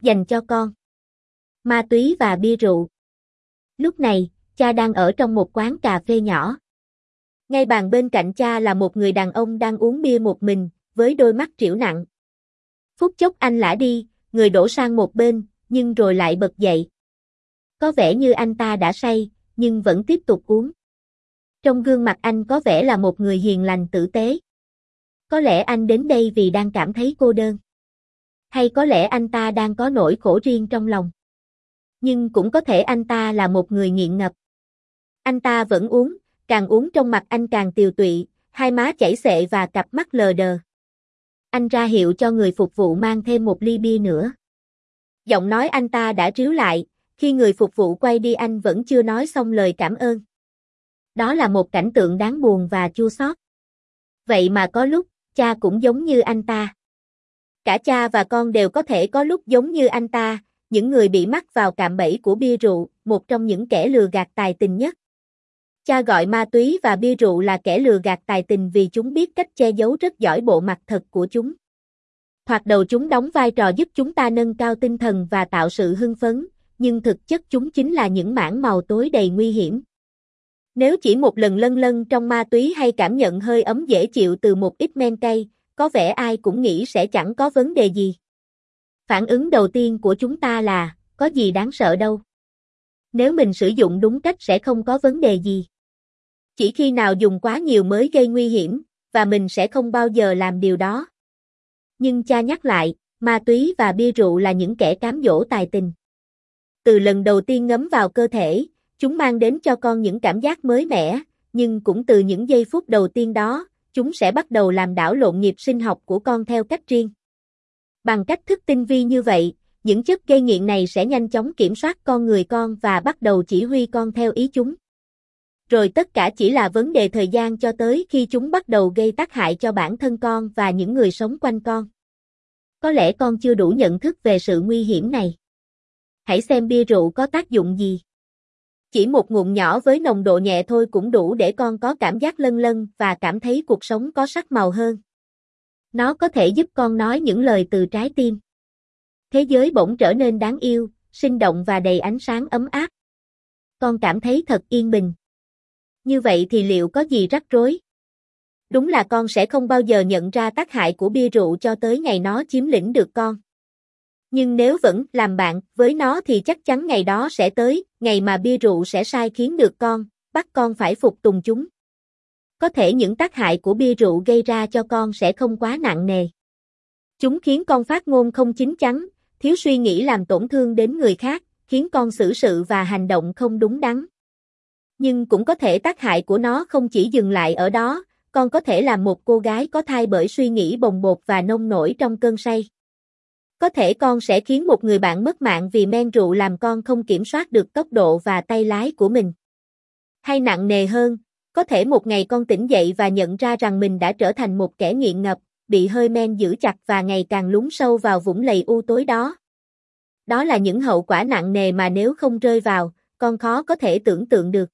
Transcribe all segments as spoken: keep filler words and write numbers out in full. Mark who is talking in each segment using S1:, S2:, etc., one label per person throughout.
S1: dành cho con. Ma túy và bia rượu. Lúc này, cha đang ở trong một quán cà phê nhỏ. Ngay bàn bên cạnh cha là một người đàn ông đang uống bia một mình, với đôi mắt trĩu nặng. Phút chốc anh lả đi, người đổ sang một bên, nhưng rồi lại bật dậy. Có vẻ như anh ta đã say, nhưng vẫn tiếp tục uống. Trong gương mặt anh có vẻ là một người hiền lành tử tế. Có lẽ anh đến đây vì đang cảm thấy cô đơn. Hay có lẽ anh ta đang có nỗi khổ riêng trong lòng. Nhưng cũng có thể anh ta là một người nghiện ngập. Anh ta vẫn uống, càng uống trong mặt anh càng tiều tụy, hai má chảy xệ và cặp mắt lờ đờ. Anh ra hiệu cho người phục vụ mang thêm một ly bia nữa. Giọng nói anh ta đã ríu lại, khi người phục vụ quay đi anh vẫn chưa nói xong lời cảm ơn. Đó là một cảnh tượng đáng buồn và chua xót. Vậy mà có lúc, cha cũng giống như anh ta. Cả cha và con đều có thể có lúc giống như anh ta, những người bị mắc vào cạm bẫy của bia rượu, một trong những kẻ lừa gạt tài tình nhất. Cha gọi ma túy và bia rượu là kẻ lừa gạt tài tình vì chúng biết cách che giấu rất giỏi bộ mặt thật của chúng. Thoạt đầu chúng đóng vai trò giúp chúng ta nâng cao tinh thần và tạo sự hưng phấn, nhưng thực chất chúng chính là những mảng màu tối đầy nguy hiểm. Nếu chỉ một lần lân lân trong ma túy hay cảm nhận hơi ấm dễ chịu từ một ít men cay, có vẻ ai cũng nghĩ sẽ chẳng có vấn đề gì. Phản ứng đầu tiên của chúng ta là, có gì đáng sợ đâu. Nếu mình sử dụng đúng cách sẽ không có vấn đề gì. Chỉ khi nào dùng quá nhiều mới gây nguy hiểm, và mình sẽ không bao giờ làm điều đó. Nhưng cha nhắc lại, ma túy và bia rượu là những kẻ cám dỗ tài tình. Từ lần đầu tiên ngấm vào cơ thể, chúng mang đến cho con những cảm giác mới mẻ, nhưng cũng từ những giây phút đầu tiên đó, chúng sẽ bắt đầu làm đảo lộn nhịp sinh học của con theo cách riêng. Bằng cách thức tinh vi như vậy, những chất gây nghiện này sẽ nhanh chóng kiểm soát con người con và bắt đầu chỉ huy con theo ý chúng. Rồi tất cả chỉ là vấn đề thời gian cho tới khi chúng bắt đầu gây tác hại cho bản thân con và những người sống quanh con. Có lẽ con chưa đủ nhận thức về sự nguy hiểm này. Hãy xem bia rượu có tác dụng gì. Chỉ một ngụm nhỏ với nồng độ nhẹ thôi cũng đủ để con có cảm giác lân lân và cảm thấy cuộc sống có sắc màu hơn. Nó có thể giúp con nói những lời từ trái tim. Thế giới bỗng trở nên đáng yêu, sinh động và đầy ánh sáng ấm áp. Con cảm thấy thật yên bình. Như vậy thì liệu có gì rắc rối? Đúng là con sẽ không bao giờ nhận ra tác hại của bia rượu cho tới ngày nó chiếm lĩnh được con. Nhưng nếu vẫn làm bạn với nó thì chắc chắn ngày đó sẽ tới, ngày mà bia rượu sẽ sai khiến được con, bắt con phải phục tùng chúng. Có thể những tác hại của bia rượu gây ra cho con sẽ không quá nặng nề. Chúng khiến con phát ngôn không chín chắn, thiếu suy nghĩ làm tổn thương đến người khác, khiến con xử sự và hành động không đúng đắn. Nhưng cũng có thể tác hại của nó không chỉ dừng lại ở đó, con có thể làm một cô gái có thai bởi suy nghĩ bồng bột và nông nổi trong cơn say. Có thể con sẽ khiến một người bạn mất mạng vì men rượu làm con không kiểm soát được tốc độ và tay lái của mình. Hay nặng nề hơn, có thể một ngày con tỉnh dậy và nhận ra rằng mình đã trở thành một kẻ nghiện ngập, bị hơi men giữ chặt và ngày càng lún sâu vào vũng lầy u tối đó. Đó là những hậu quả nặng nề mà nếu không rơi vào, con khó có thể tưởng tượng được.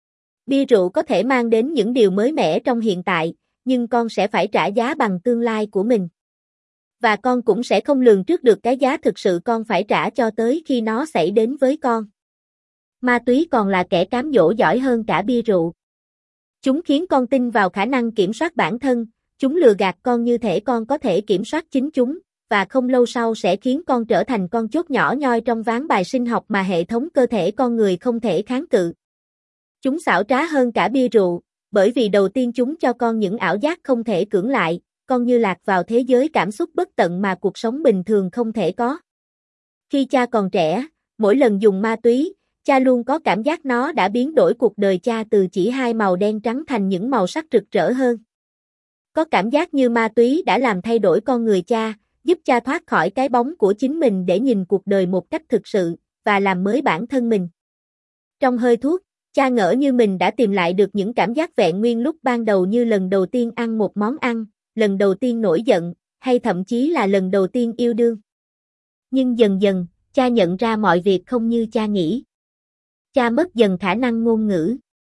S1: Bia rượu có thể mang đến những điều mới mẻ trong hiện tại, nhưng con sẽ phải trả giá bằng tương lai của mình. Và con cũng sẽ không lường trước được cái giá thực sự con phải trả cho tới khi nó xảy đến với con. Ma túy còn là kẻ cám dỗ giỏi hơn cả bia rượu. Chúng khiến con tin vào khả năng kiểm soát bản thân, chúng lừa gạt con như thể con có thể kiểm soát chính chúng, và không lâu sau sẽ khiến con trở thành con chốt nhỏ nhoi trong ván bài sinh học mà hệ thống cơ thể con người không thể kháng cự. Chúng xảo trá hơn cả bia rượu, bởi vì đầu tiên chúng cho con những ảo giác không thể cưỡng lại, con như lạc vào thế giới cảm xúc bất tận mà cuộc sống bình thường không thể có. Khi cha còn trẻ, mỗi lần dùng ma túy, cha luôn có cảm giác nó đã biến đổi cuộc đời cha từ chỉ hai màu đen trắng thành những màu sắc rực rỡ hơn. Có cảm giác như ma túy đã làm thay đổi con người cha, giúp cha thoát khỏi cái bóng của chính mình để nhìn cuộc đời một cách thực sự, và làm mới bản thân mình. Trong hơi thuốc, cha ngỡ như mình đã tìm lại được những cảm giác vẹn nguyên lúc ban đầu như lần đầu tiên ăn một món ăn, lần đầu tiên nổi giận, hay thậm chí là lần đầu tiên yêu đương. Nhưng dần dần, cha nhận ra mọi việc không như cha nghĩ. Cha mất dần khả năng ngôn ngữ.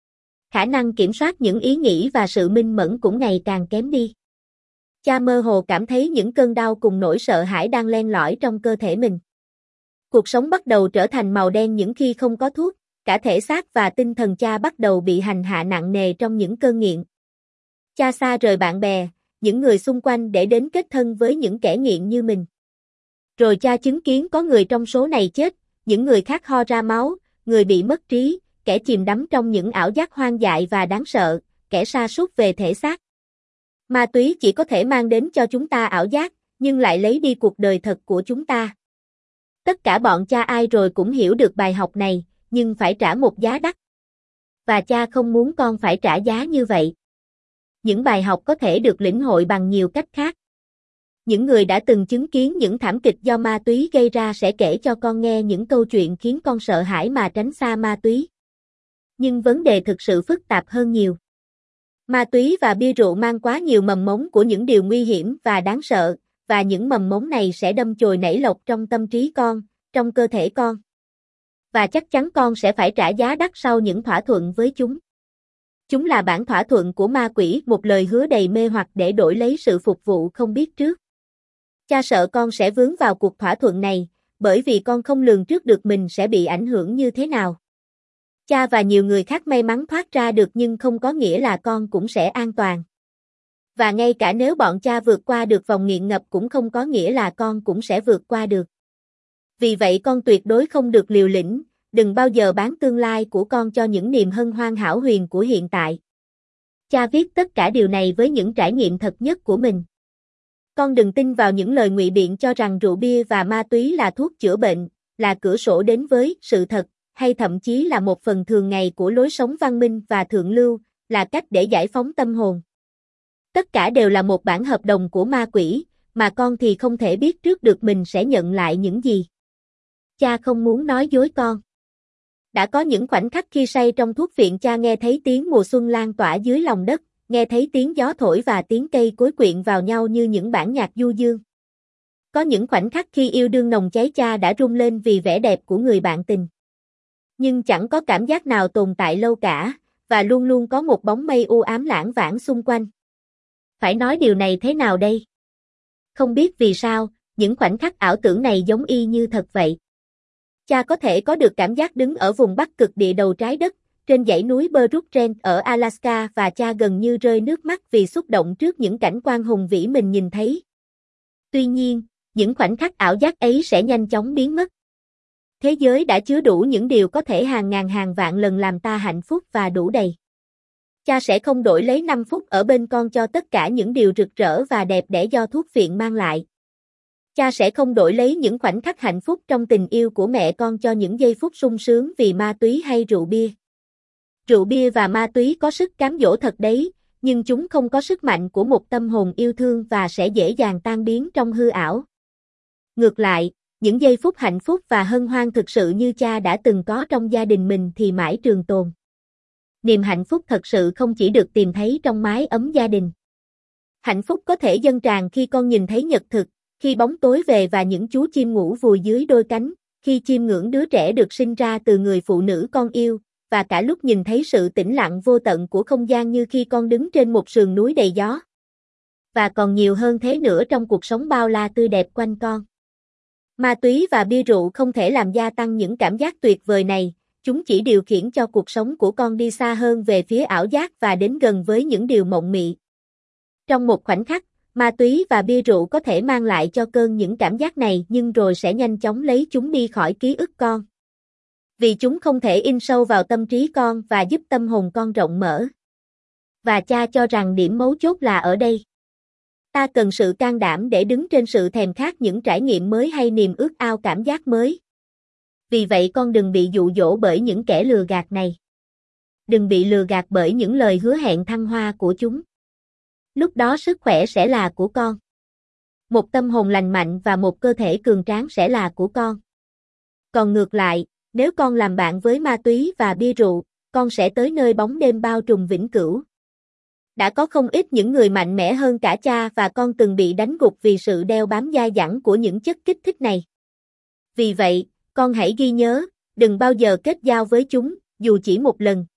S1: Khả năng kiểm soát những ý nghĩ và sự minh mẫn cũng ngày càng kém đi. Cha mơ hồ cảm thấy những cơn đau cùng nỗi sợ hãi đang len lỏi trong cơ thể mình. Cuộc sống bắt đầu trở thành màu đen những khi không có thuốc, cả thể xác và tinh thần cha bắt đầu bị hành hạ nặng nề trong những cơn nghiện. Cha xa rời bạn bè, những người xung quanh để đến kết thân với những kẻ nghiện như mình. Rồi cha chứng kiến có người trong số này chết, những người khác ho ra máu, người bị mất trí, kẻ chìm đắm trong những ảo giác hoang dại và đáng sợ, kẻ sa sút về thể xác. Ma túy chỉ có thể mang đến cho chúng ta ảo giác, nhưng lại lấy đi cuộc đời thật của chúng ta. Tất cả bọn cha ai rồi cũng hiểu được bài học này, nhưng phải trả một giá đắt. Và cha không muốn con phải trả giá như vậy. Những bài học có thể được lĩnh hội bằng nhiều cách khác. Những người đã từng chứng kiến những thảm kịch do ma túy gây ra sẽ kể cho con nghe những câu chuyện khiến con sợ hãi mà tránh xa ma túy. Nhưng vấn đề thực sự phức tạp hơn nhiều. Ma túy và bia rượu mang quá nhiều mầm mống của những điều nguy hiểm và đáng sợ, và những mầm mống này sẽ đâm chồi nảy lộc trong tâm trí con, trong cơ thể con. Và chắc chắn con sẽ phải trả giá đắt sau những thỏa thuận với chúng. Chúng là bản thỏa thuận của ma quỷ, một lời hứa đầy mê hoặc để đổi lấy sự phục vụ không biết trước. Cha sợ con sẽ vướng vào cuộc thỏa thuận này, bởi vì con không lường trước được mình sẽ bị ảnh hưởng như thế nào. Cha và nhiều người khác may mắn thoát ra được nhưng không có nghĩa là con cũng sẽ an toàn. Và ngay cả nếu bọn cha vượt qua được vòng nghiện ngập cũng không có nghĩa là con cũng sẽ vượt qua được. Vì vậy con tuyệt đối không được liều lĩnh, đừng bao giờ bán tương lai của con cho những niềm hân hoan hão huyền của hiện tại. Cha viết tất cả điều này với những trải nghiệm thật nhất của mình. Con đừng tin vào những lời ngụy biện cho rằng rượu bia và ma túy là thuốc chữa bệnh, là cửa sổ đến với sự thật, hay thậm chí là một phần thường ngày của lối sống văn minh và thượng lưu, là cách để giải phóng tâm hồn. Tất cả đều là một bản hợp đồng của ma quỷ, mà con thì không thể biết trước được mình sẽ nhận lại những gì. Cha không muốn nói dối con. Đã có những khoảnh khắc khi say trong thuốc viện cha nghe thấy tiếng mùa xuân lan tỏa dưới lòng đất, nghe thấy tiếng gió thổi và tiếng cây cối quyện vào nhau như những bản nhạc du dương. Có những khoảnh khắc khi yêu đương nồng cháy cha đã rung lên vì vẻ đẹp của người bạn tình. Nhưng chẳng có cảm giác nào tồn tại lâu cả, và luôn luôn có một bóng mây u ám lãng vãng xung quanh. Phải nói điều này thế nào đây? Không biết vì sao, những khoảnh khắc ảo tưởng này giống y như thật vậy. Cha có thể có được cảm giác đứng ở vùng Bắc Cực địa đầu trái đất, trên dãy núi Brooklyn ở Alaska và cha gần như rơi nước mắt vì xúc động trước những cảnh quan hùng vĩ mình nhìn thấy. Tuy nhiên, những khoảnh khắc ảo giác ấy sẽ nhanh chóng biến mất. Thế giới đã chứa đủ những điều có thể hàng ngàn hàng vạn lần làm ta hạnh phúc và đủ đầy. Cha sẽ không đổi lấy năm phút ở bên con cho tất cả những điều rực rỡ và đẹp đẽ do thuốc viện mang lại. Cha sẽ không đổi lấy những khoảnh khắc hạnh phúc trong tình yêu của mẹ con cho những giây phút sung sướng vì ma túy hay rượu bia. Rượu bia và ma túy có sức cám dỗ thật đấy, nhưng chúng không có sức mạnh của một tâm hồn yêu thương và sẽ dễ dàng tan biến trong hư ảo. Ngược lại, những giây phút hạnh phúc và hân hoan thực sự như cha đã từng có trong gia đình mình thì mãi trường tồn. Niềm hạnh phúc thật sự không chỉ được tìm thấy trong mái ấm gia đình. Hạnh phúc có thể dâng tràn khi con nhìn thấy nhật thực, khi bóng tối về và những chú chim ngủ vùi dưới đôi cánh, khi chiêm ngưỡng đứa trẻ được sinh ra từ người phụ nữ con yêu, và cả lúc nhìn thấy sự tĩnh lặng vô tận của không gian như khi con đứng trên một sườn núi đầy gió. Và còn nhiều hơn thế nữa trong cuộc sống bao la tươi đẹp quanh con. Ma túy và bia rượu không thể làm gia tăng những cảm giác tuyệt vời này, chúng chỉ điều khiển cho cuộc sống của con đi xa hơn về phía ảo giác và đến gần với những điều mộng mị. Trong một khoảnh khắc, ma túy và bia rượu có thể mang lại cho cơn những cảm giác này nhưng rồi sẽ nhanh chóng lấy chúng đi khỏi ký ức con. Vì chúng không thể in sâu vào tâm trí con và giúp tâm hồn con rộng mở. Và cha cho rằng điểm mấu chốt là ở đây. Ta cần sự can đảm để đứng trên sự thèm khát những trải nghiệm mới hay niềm ước ao cảm giác mới. Vì vậy con đừng bị dụ dỗ bởi những kẻ lừa gạt này. Đừng bị lừa gạt bởi những lời hứa hẹn thăng hoa của chúng. Lúc đó sức khỏe sẽ là của con. Một tâm hồn lành mạnh và một cơ thể cường tráng sẽ là của con. Còn ngược lại, nếu con làm bạn với ma túy và bia rượu, con sẽ tới nơi bóng đêm bao trùm vĩnh cửu. Đã có không ít những người mạnh mẽ hơn cả cha và con từng bị đánh gục vì sự đeo bám dai dẳng của những chất kích thích này. Vì vậy, con hãy ghi nhớ, đừng bao giờ kết giao với chúng, dù chỉ một lần,